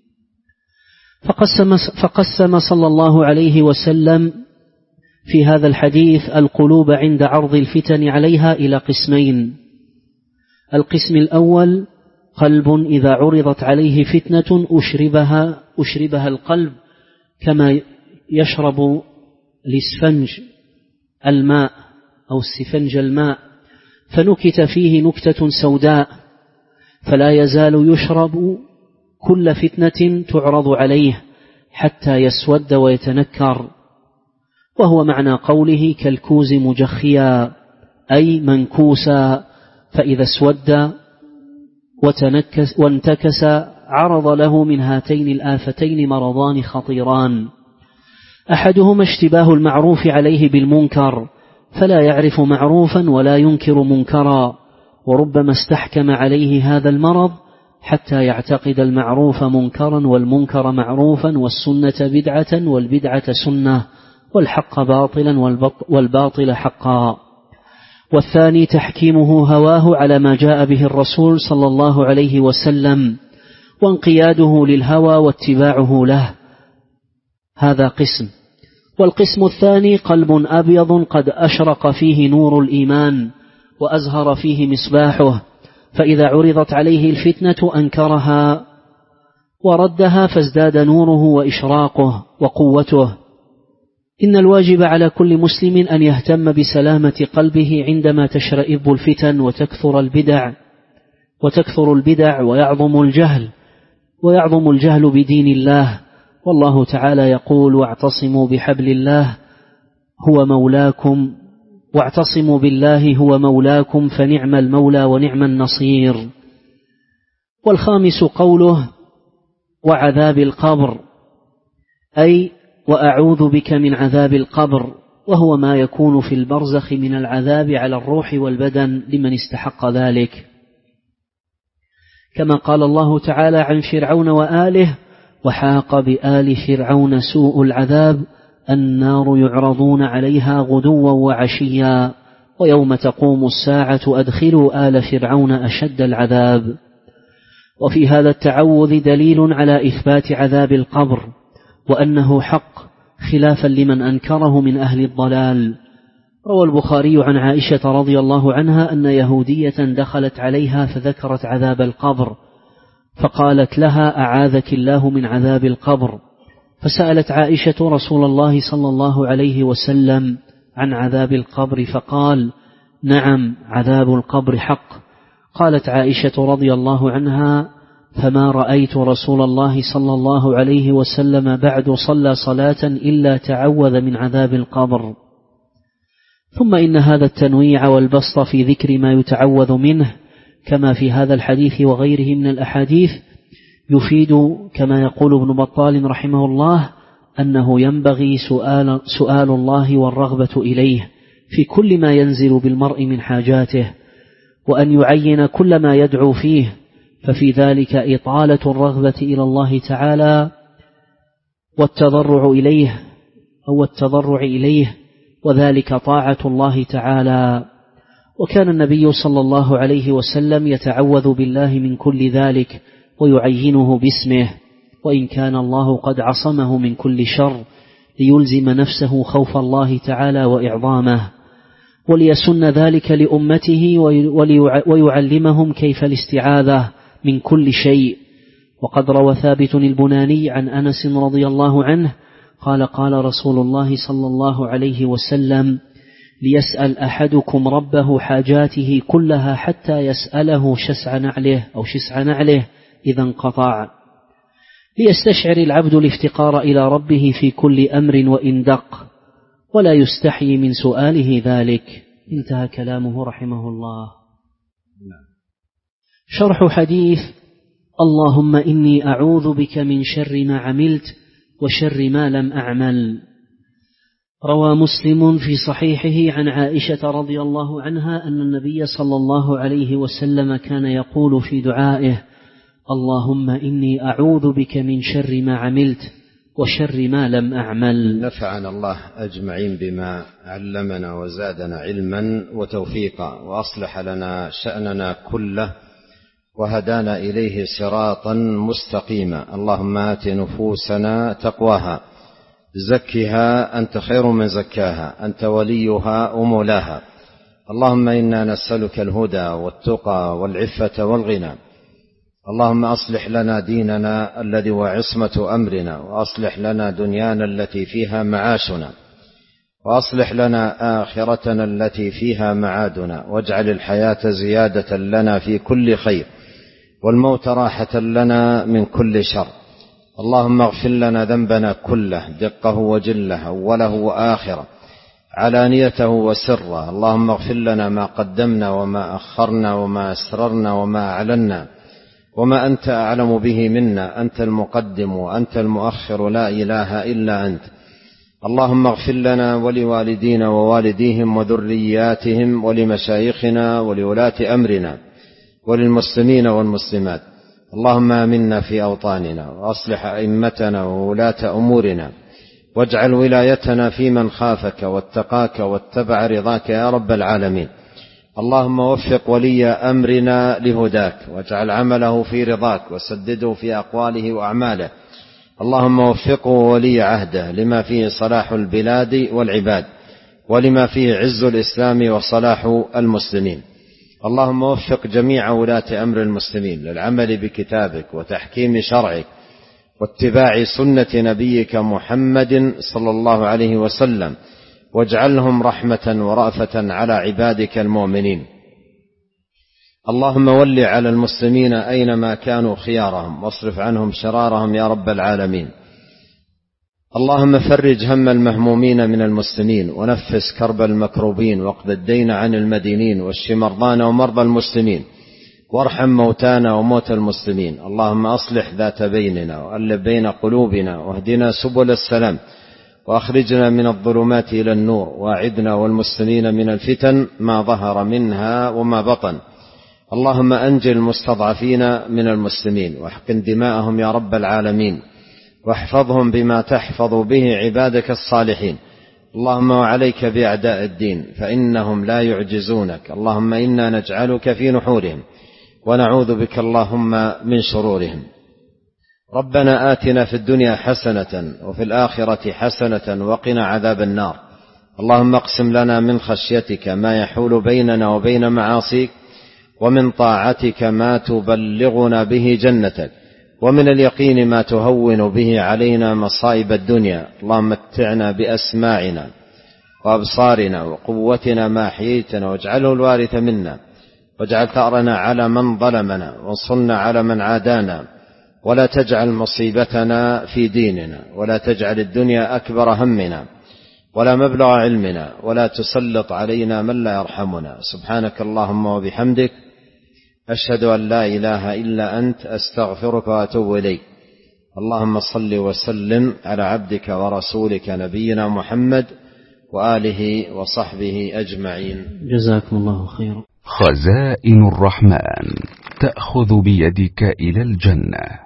Speaker 1: فقسم صلى الله عليه وسلم في هذا الحديث القلوب عند عرض الفتن عليها إلى قسمين: القسم الأول قلب إذا عرضت عليه فتنة أشربها القلب كما يشرب الإسفنج الماء أو السفنج الماء، فنكت فيه نكتة سوداء، فلا يزال يشرب كل فتنة تعرض عليه حتى يسود ويتنكر. وهو معنى قوله كالكوز مجخيا، أي منكوسا، فإذا اسود وانتكس عرض له من هاتين الآفتين مرضان خطيران: أحدهما اشتباه المعروف عليه بالمنكر، فلا يعرف معروفا ولا ينكر منكرا، وربما استحكم عليه هذا المرض حتى يعتقد المعروف منكرا والمنكر معروفا، والسنة بدعة والبدعة سنة، والحق باطلا والباطل حقا. والثاني تحكيمه هواه على ما جاء به الرسول صلى الله عليه وسلم، وانقياده للهوى واتباعه له، هذا قسم. والقسم الثاني قلب أبيض قد أشرق فيه نور الإيمان وأزهر فيه مصباحه، فإذا عرضت عليه الفتنة أنكرها وردها، فازداد نوره وإشراقه وقوته. إن الواجب على كل مسلم أن يهتم بسلامة قلبه عندما تشرئب الفتن وتكثر البدع ويعظم الجهل بدين الله. والله تعالى يقول: واعتصموا بحبل الله هو مولاكم، واعتصموا بالله هو مولاكم فنعم المولى ونعم النصير. والخامس قوله: وعذاب القبر، أي وأعوذ بك من عذاب القبر، وهو ما يكون في البرزخ من العذاب على الروح والبدن لمن استحق ذلك، كما قال الله تعالى عن فرعون وآله: وحاق بآل فرعون سوء العذاب النار يعرضون عليها غدوا وعشيا ويوم تقوم الساعة أدخلوا آل فرعون أشد العذاب. وفي هذا التعوذ دليل على إثبات عذاب القبر وأنه حق خلافا لمن أنكره من أهل الضلال. روى البخاري عن عائشة رضي الله عنها أن يهودية دخلت عليها فذكرت عذاب القبر، فقالت لها: أعاذك الله من عذاب القبر. فسألت عائشة رسول الله صلى الله عليه وسلم عن عذاب القبر فقال: نعم، عذاب القبر حق. قالت عائشة رضي الله عنها: فما رأيت رسول الله صلى الله عليه وسلم بعد صلى صلاة إلا تعوذ من عذاب القبر. ثم إن هذا التنويع والبسط في ذكر ما يتعوذ منه كما في هذا الحديث وغيره من الأحاديث يفيد كما يقول ابن بطال رحمه الله أنه ينبغي سؤال الله والرغبة إليه في كل ما ينزل بالمرء من حاجاته، وأن يعين كل ما يدعو فيه، ففي ذلك إطالة الرغبة إلى الله تعالى والتضرع إليه وذلك طاعة الله تعالى. وكان النبي صلى الله عليه وسلم يتعوذ بالله من كل ذلك ويعينه باسمه، وإن كان الله قد عصمه من كل شر ليلزم نفسه خوف الله تعالى وإعظامه، وليسن ذلك لأمته ويعلمهم كيف الاستعاذة من كل شيء. وقد روى ثابت البناني عن أنس رضي الله عنه قال: قال رسول الله صلى الله عليه وسلم: ليسأل أحدكم ربه حاجاته كلها حتى يسأله شسع نعله إذا انقطع، ليستشعر العبد الافتقار إلى ربه في كل أمر وإن دق، ولا يستحي من سؤاله ذلك. انتهى كلامه رحمه الله. شرح حديث اللهم إني أعوذ بك من شر ما عملت وشر ما لم أعمل. روى مسلم في صحيحه عن عائشة رضي الله عنها أن النبي صلى الله عليه وسلم كان يقول في دعائه: اللهم إني أعوذ بك من شر ما عملت وشر ما لم أعمل.
Speaker 2: نفعنا الله أجمعين بما علمنا وزادنا علما وتوفيقا، وأصلح لنا شأننا كله وهدانا إليه صراطا مستقيما. اللهم آت نفوسنا تقواها، زكها أنت خير من زكاها، أنت وليها ومولاها. اللهم إنا نسألك الهدى والتقى والعفة والغنى. اللهم أصلح لنا ديننا الذي هو عصمة أمرنا، وأصلح لنا دنيانا التي فيها معاشنا، وأصلح لنا آخرتنا التي فيها معادنا، واجعل الحياة زيادة لنا في كل خير، والموت راحة لنا من كل شر. اللهم اغفر لنا ذنبنا كله، دقه وجله، أوله وآخره، علانيته وسره. اللهم اغفر لنا ما قدمنا وما أخرنا وما أسررنا وما أعلنا وما أنت أعلم به منا. أنت المقدم وأنت المؤخر، لا إله إلا أنت. اللهم اغفر لنا ولوالدينا ووالديهم وذرياتهم ولمشايخنا ولولاة أمرنا وللمسلمين والمسلمات. اللهم آمنا في أوطاننا، وأصلح أئمتنا وولاة أمورنا، واجعل ولايتنا في من خافك واتقاك واتبع رضاك يا رب العالمين. اللهم وفق ولي أمرنا لهداك، واجعل عمله في رضاك، وسدده في أقواله وأعماله. اللهم وفقه ولي عهده لما فيه صلاح البلاد والعباد، ولما فيه عز الإسلام وصلاح المسلمين. اللهم وفق جميع ولاة أمر المسلمين للعمل بكتابك وتحكيم شرعك واتباع سنة نبيك محمد صلى الله عليه وسلم، واجعلهم رحمة ورأفة على عبادك المؤمنين. اللهم ول على المسلمين أينما كانوا خيارهم، واصرف عنهم شرارهم يا رب العالمين. اللهم فرج هم المهمومين من المسلمين، ونفس كرب المكروبين، واقض الدين عن المدينين، واشف مرضانا ومرضى المسلمين، وارحم موتانا وموتى المسلمين. اللهم أصلح ذات بيننا، وألف بين قلوبنا، واهدنا سبل السلام، وأخرجنا من الظلمات إلى النور، واعدنا والمسلمين من الفتن ما ظهر منها وما بطن. اللهم أنجل المستضعفين من المسلمين، واحقن دماءهم يا رب العالمين، واحفظهم بما تحفظ به عبادك الصالحين. اللهم وعليك بأعداء الدين، فإنهم لا يعجزونك. اللهم إنا نجعلك في نحورهم، ونعوذ بك اللهم من شرورهم. ربنا آتنا في الدنيا حسنة وفي الآخرة حسنة وقنا عذاب النار. اللهم اقسم لنا من خشيتك ما يحول بيننا وبين معاصيك، ومن طاعتك ما تبلغنا به جنتك، ومن اليقين ما تهون به علينا مصائب الدنيا. اللهم متعنا بأسماعنا وأبصارنا وقوتنا ما أحييتنا، واجعله الوارث منا، واجعل ثأرنا على من ظلمنا، وانصرنا على من عادانا، ولا تجعل مصيبتنا في ديننا، ولا تجعل الدنيا أكبر همنا ولا مبلغ علمنا، ولا تسلط علينا من لا يرحمنا. سبحانك اللهم وبحمدك، أشهد أن لا إله إلا أنت، أستغفرك وأتوب إليك. اللهم صل وسلم على عبدك ورسولك نبينا محمد وآله وصحبه أجمعين.
Speaker 1: جزاكم الله خيرا.
Speaker 3: خزائن الرحمن تأخذ بيدك إلى الجنة.